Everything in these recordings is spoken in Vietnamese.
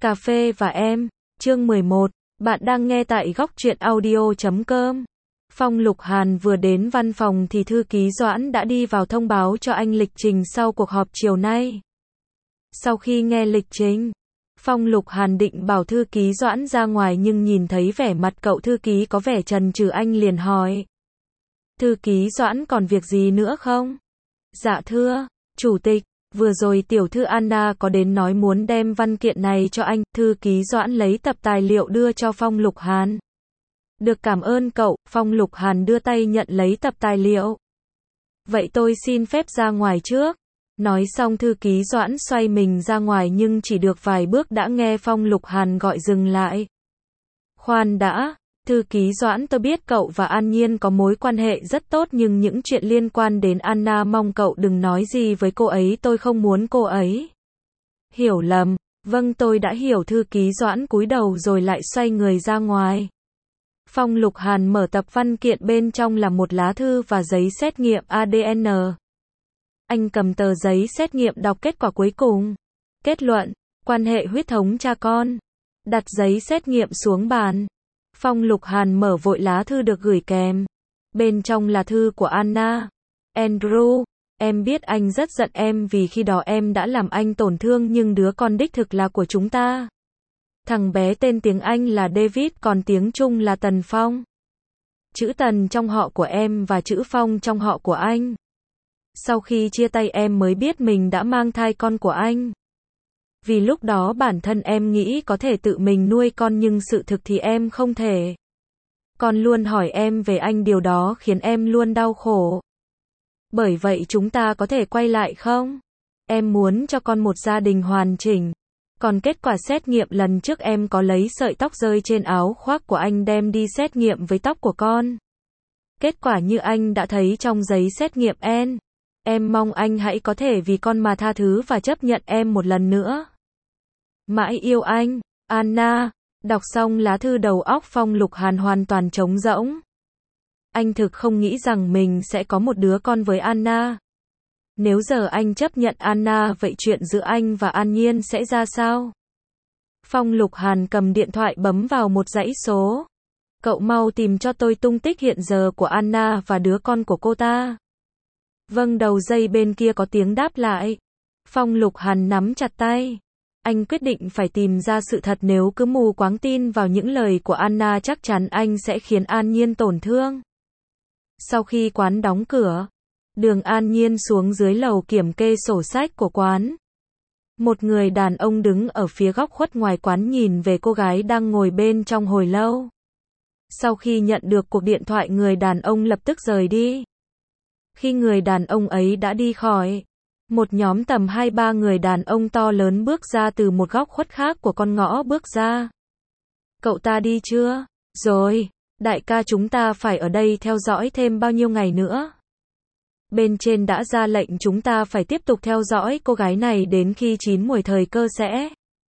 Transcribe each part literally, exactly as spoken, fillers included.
Cà phê và em, chương mười một, bạn đang nghe tại góc truyện audio chấm com. Phong Lục Hàn vừa đến văn phòng thì thư ký Doãn đã đi vào thông báo cho anh lịch trình sau cuộc họp chiều nay. Sau khi nghe lịch trình, Phong Lục Hàn định bảo thư ký Doãn ra ngoài nhưng nhìn thấy vẻ mặt cậu thư ký có vẻ chần chừ anh liền hỏi. Thư ký Doãn còn việc gì nữa không? Dạ thưa, Chủ tịch, vừa rồi tiểu thư Anna có đến nói muốn đem văn kiện này cho anh, thư ký Doãn lấy tập tài liệu đưa cho Phong Lục Hàn. Được cảm ơn cậu, Phong Lục Hàn đưa tay nhận lấy tập tài liệu. Vậy tôi xin phép ra ngoài trước. Nói xong thư ký Doãn xoay mình ra ngoài nhưng chỉ được vài bước đã nghe Phong Lục Hàn gọi dừng lại. Khoan đã, thư ký Doãn, tôi biết cậu và An Nhiên có mối quan hệ rất tốt nhưng những chuyện liên quan đến Anna mong cậu đừng nói gì với cô ấy, tôi không muốn cô ấy hiểu lầm. Vâng, tôi đã hiểu, thư ký Doãn cúi đầu rồi lại xoay người ra ngoài. Phong Lục Hàn mở tập văn kiện, bên trong là một lá thư và giấy xét nghiệm a đê en. Anh cầm tờ giấy xét nghiệm đọc kết quả cuối cùng. Kết luận, quan hệ huyết thống cha con. Đặt giấy xét nghiệm xuống bàn. Phong Lục Hàn mở vội lá thư được gửi kèm. Bên trong là thư của Anna. Andrew, em biết anh rất giận em vì khi đó em đã làm anh tổn thương nhưng đứa con đích thực là của chúng ta. Thằng bé tên tiếng Anh là David còn tiếng Trung là Tần Phong. Chữ Tần trong họ của em và chữ Phong trong họ của anh. Sau khi chia tay em mới biết mình đã mang thai con của anh. Vì lúc đó bản thân em nghĩ có thể tự mình nuôi con nhưng sự thực thì em không thể. Con luôn hỏi em về anh, điều đó khiến em luôn đau khổ. Bởi vậy chúng ta có thể quay lại không? Em muốn cho con một gia đình hoàn chỉnh. Còn kết quả xét nghiệm lần trước em có lấy sợi tóc rơi trên áo khoác của anh đem đi xét nghiệm với tóc của con. Kết quả như anh đã thấy trong giấy xét nghiệm N. Em mong anh hãy có thể vì con mà tha thứ và chấp nhận em một lần nữa. Mãi yêu anh, Anna. Đọc xong lá thư đầu óc Phong Lục Hàn hoàn toàn trống rỗng. Anh thực không nghĩ rằng mình sẽ có một đứa con với Anna. Nếu giờ anh chấp nhận Anna, vậy chuyện giữa anh và An Nhiên sẽ ra sao? Phong Lục Hàn cầm điện thoại bấm vào một dãy số. Cậu mau tìm cho tôi tung tích hiện giờ của Anna và đứa con của cô ta. Vâng, đầu dây bên kia có tiếng đáp lại. Phong Lục Hàn nắm chặt tay. Anh quyết định phải tìm ra sự thật, nếu cứ mù quáng tin vào những lời của Anna chắc chắn anh sẽ khiến An Nhiên tổn thương. Sau khi quán đóng cửa, Đường An Nhiên xuống dưới lầu kiểm kê sổ sách của quán. Một người đàn ông đứng ở phía góc khuất ngoài quán nhìn về cô gái đang ngồi bên trong hồi lâu. Sau khi nhận được cuộc điện thoại, người đàn ông lập tức rời đi. Khi người đàn ông ấy đã đi khỏi, một nhóm tầm hai ba người đàn ông to lớn bước ra từ một góc khuất khác của con ngõ bước ra. Cậu ta đi chưa? Rồi, đại ca, chúng ta phải ở đây theo dõi thêm bao nhiêu ngày nữa? Bên trên đã ra lệnh chúng ta phải tiếp tục theo dõi cô gái này đến khi chín muồi thời cơ sẽ.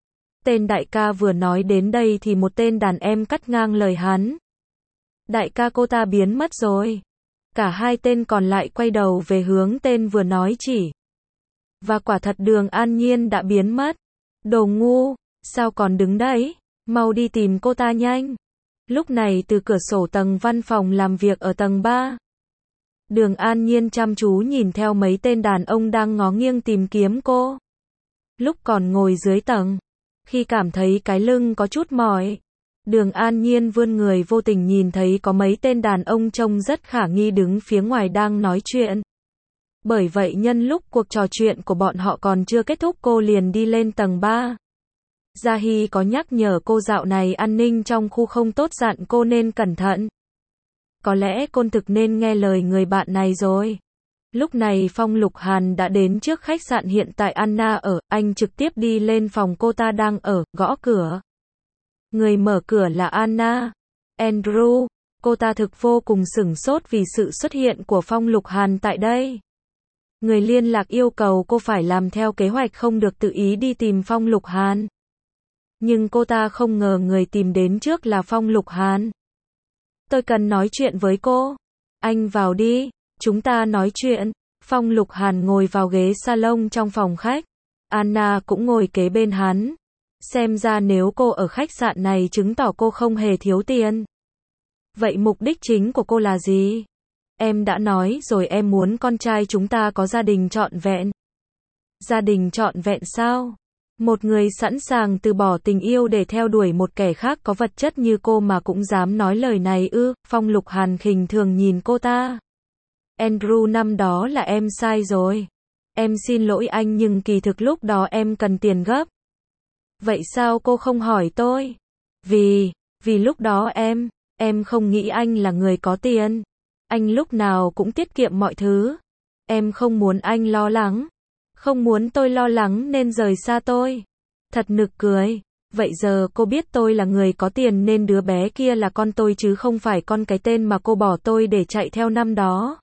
Tên đại ca vừa nói đến đây thì một tên đàn em cắt ngang lời hắn. Đại ca, cô ta biến mất rồi. Cả hai tên còn lại quay đầu về hướng tên vừa nói chỉ. Và quả thật Đường An Nhiên đã biến mất. Đồ ngu, sao còn đứng đấy? Mau đi tìm cô ta nhanh. Lúc này từ cửa sổ tầng văn phòng làm việc ở tầng ba. Đường An Nhiên chăm chú nhìn theo mấy tên đàn ông đang ngó nghiêng tìm kiếm cô. Lúc còn ngồi dưới tầng, khi cảm thấy cái lưng có chút mỏi, Đường An Nhiên vươn người vô tình nhìn thấy có mấy tên đàn ông trông rất khả nghi đứng phía ngoài đang nói chuyện. Bởi vậy nhân lúc cuộc trò chuyện của bọn họ còn chưa kết thúc, cô liền đi lên tầng ba. Gia Hy có nhắc nhở cô dạo này an ninh trong khu không tốt, dặn cô nên cẩn thận. Có lẽ cô thực nên nghe lời người bạn này rồi. Lúc này Phong Lục Hàn đã đến trước khách sạn hiện tại Anna ở, anh trực tiếp đi lên phòng cô ta đang ở, gõ cửa. Người mở cửa là Anna. Andrew, cô ta thực vô cùng sửng sốt vì sự xuất hiện của Phong Lục Hàn tại đây. Người liên lạc yêu cầu cô phải làm theo kế hoạch, không được tự ý đi tìm Phong Lục Hàn. Nhưng cô ta không ngờ người tìm đến trước là Phong Lục Hàn. Tôi cần nói chuyện với cô. Anh vào đi, chúng ta nói chuyện. Phong Lục Hàn ngồi vào ghế salon trong phòng khách. Anna cũng ngồi kế bên hắn. Xem ra nếu cô ở khách sạn này chứng tỏ cô không hề thiếu tiền. Vậy mục đích chính của cô là gì? Em đã nói rồi, em muốn con trai chúng ta có gia đình trọn vẹn. Gia đình trọn vẹn sao? Một người sẵn sàng từ bỏ tình yêu để theo đuổi một kẻ khác có vật chất như cô mà cũng dám nói lời này ư? Phong Lục Hàn khinh thường nhìn cô ta. Andrew, năm đó là em sai rồi. Em xin lỗi anh, nhưng kỳ thực lúc đó em cần tiền gấp. Vậy sao cô không hỏi tôi? Vì, vì lúc đó em, em không nghĩ anh là người có tiền. Anh lúc nào cũng tiết kiệm mọi thứ. Em không muốn anh lo lắng. Không muốn tôi lo lắng nên rời xa tôi. Thật nực cười. Vậy giờ cô biết tôi là người có tiền nên đứa bé kia là con tôi chứ không phải con cái tên mà cô bỏ tôi để chạy theo năm đó.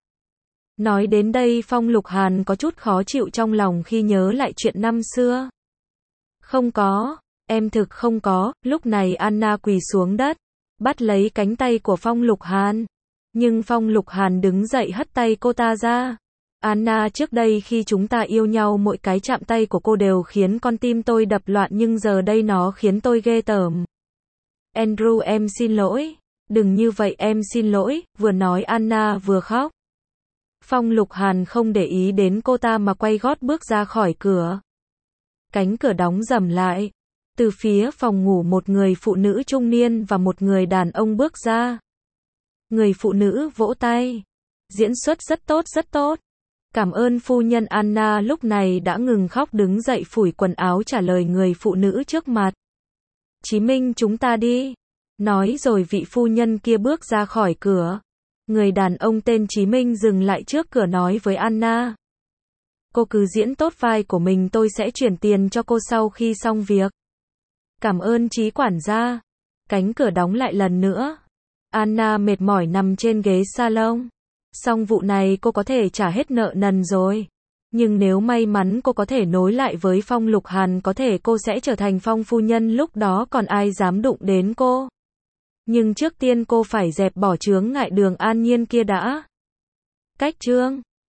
Nói đến đây Phong Lục Hàn có chút khó chịu trong lòng khi nhớ lại chuyện năm xưa. Không có, em thực không có. Lúc này Anna quỳ xuống đất, bắt lấy cánh tay của Phong Lục Hàn. Nhưng Phong Lục Hàn đứng dậy hất tay cô ta ra. Anna, trước đây khi chúng ta yêu nhau mỗi cái chạm tay của cô đều khiến con tim tôi đập loạn, nhưng giờ đây nó khiến tôi ghê tởm. Andrew, em xin lỗi. Đừng như vậy, em xin lỗi. Vừa nói Anna vừa khóc. Phong Lục Hàn không để ý đến cô ta mà quay gót bước ra khỏi cửa. Cánh cửa đóng rầm lại. Từ phía phòng ngủ một người phụ nữ trung niên và một người đàn ông bước ra. Người phụ nữ vỗ tay. Diễn xuất rất tốt, rất tốt. Cảm ơn phu nhân. Anna lúc này đã ngừng khóc, đứng dậy phủi quần áo trả lời người phụ nữ trước mặt. Chí Minh, chúng ta đi. Nói rồi vị phu nhân kia bước ra khỏi cửa. Người đàn ông tên Chí Minh dừng lại trước cửa nói với Anna. Cô cứ diễn tốt vai của mình, tôi sẽ chuyển tiền cho cô sau khi xong việc. Cảm ơn Chí quản gia. Cánh cửa đóng lại lần nữa. Anna mệt mỏi nằm trên ghế salon. Xong vụ này cô có thể trả hết nợ nần rồi. Nhưng nếu may mắn cô có thể nối lại với Phong Lục Hàn, có thể cô sẽ trở thành Phong phu nhân, lúc đó còn ai dám đụng đến cô. Nhưng trước tiên cô phải dẹp bỏ chướng ngại Đường An Nhiên kia đã. Cách chương